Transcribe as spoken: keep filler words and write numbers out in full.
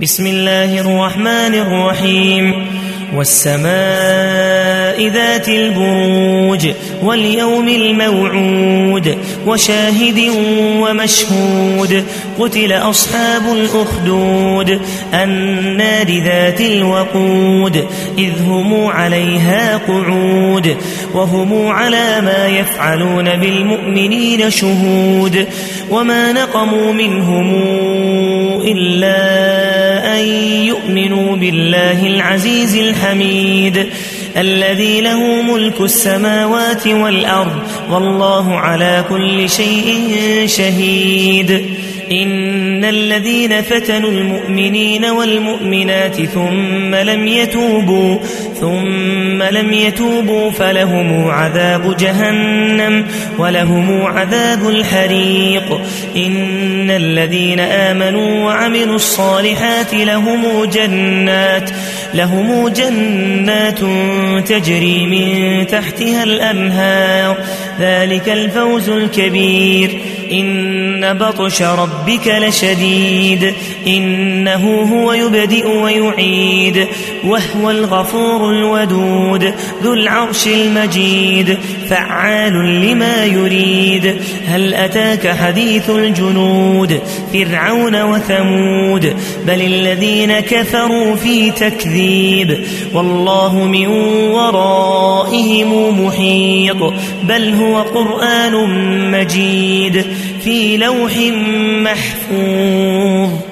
بسم الله الرحمن الرحيم والسماء ذات البروج واليوم الموعود وشاهد ومشهود قتل أصحاب الأخدود النار ذات الوقود إذ هم عليها قعود وهم على ما يفعلون بالمؤمنين شهود وما نقموا منهم إلا أن يؤمنوا بالله العزيز الحميد الذي له ملك السماوات والأرض والله على كل شيء شهيد إن الذين فتنوا المؤمنين والمؤمنات ثم لم يتوبوا ثم لم يتوبوا فلهم عذاب جهنم ولهم عذاب الحريق إن الذين آمنوا وعملوا الصالحات لهم جنات لهم جنات تجري من تحتها الأنهار ذلك الفوز الكبير إن بطش ربك لشديد إنه هو يبدئ ويعيد وهو الغفور الودود ذو العرش المجيد فعال لما يريد هل أتاك حديث الجنود فرعون وثمود بل الذين كفروا في تكذيب والله من ورائهم محيط بل هو قرآن مجيد في لوح محفوظ.